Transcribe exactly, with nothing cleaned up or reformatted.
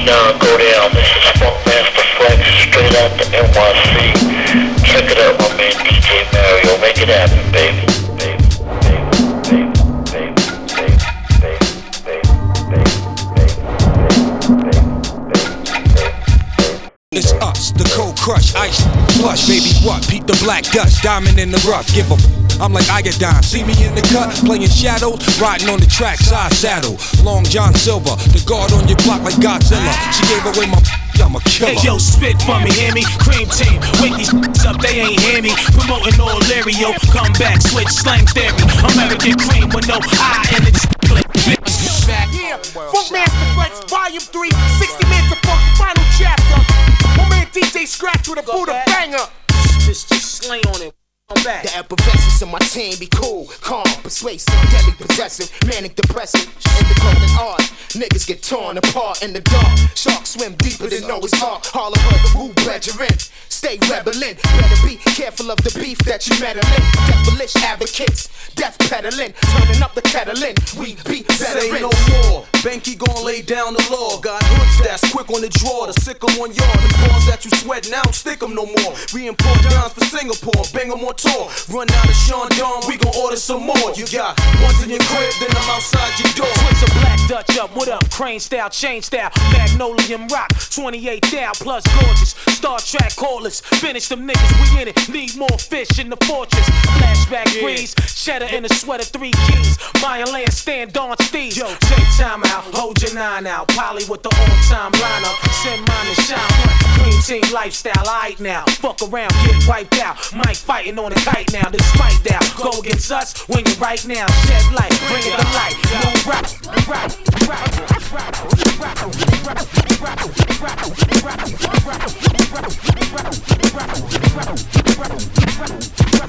now go down. This is Funkmaster Flex, straight out to N Y C. Check it out, my man D J Mario. Make it happen, baby. It's us, the cold crush, ice plush, baby what? Peep the black dust, diamond in the rough, give a f- I'm like Iodine, see me in the cut, playing shadows, riding on the track, side saddle. Long John Silver, the guard on your block like Godzilla. She gave away my I'm a killer. Hey yo, spit for me, hear me? Cream team, wake these up, they ain't hear me. Promoting all Lario, come back, switch slang theory. American cream with no I in it. Yeah, Funkmaster Flex, Volume three, sixty minutes of funk, final chapter. My man D J Scratch with a Buddha banger. Just, just slay on it. Back. The effervescence of my team be cool, calm, persuasive, deadly possessive, manic depressive, in the golden art. Niggas get torn apart in the dark. Sharks swim deeper than Noah's Ark. Harlem heard the woo belligerent. Stay rebelling. Better be careful of the beef that you meddling. Devilish advocates, death peddling, turning up the kettling. We be better. Say no more. Banky gon' lay down the law. Got hoods that's quick on the draw. The sick 'em on yard. The balls that you sweat now, stick 'em no more. We import dimes for Singapore. Bang 'em on tour. Run out of Sean Don, we gon' order some more. You got ones in your crib, then I'm outside your door. Switch a black Dutch up, what up? Crane style, chain style, Magnolium rock, twenty-eight down, plus gorgeous. Star Trek callers, finish them niggas, we in it. Need more fish in the fortress. Flashback yeah. Freeze, cheddar in a sweater, three keys. Mayan land, stand on Steve. Yo, take time out, hold your nine out. Polly with the all-time lineup. Send mine and shine one. Green team lifestyle, alright now. Fuck around, get wiped out. Mike fighting on a kite now, this fight down. Go against us, win it right now. Shed light, bring it to light. Move right, right, right, right, right, right, right, right,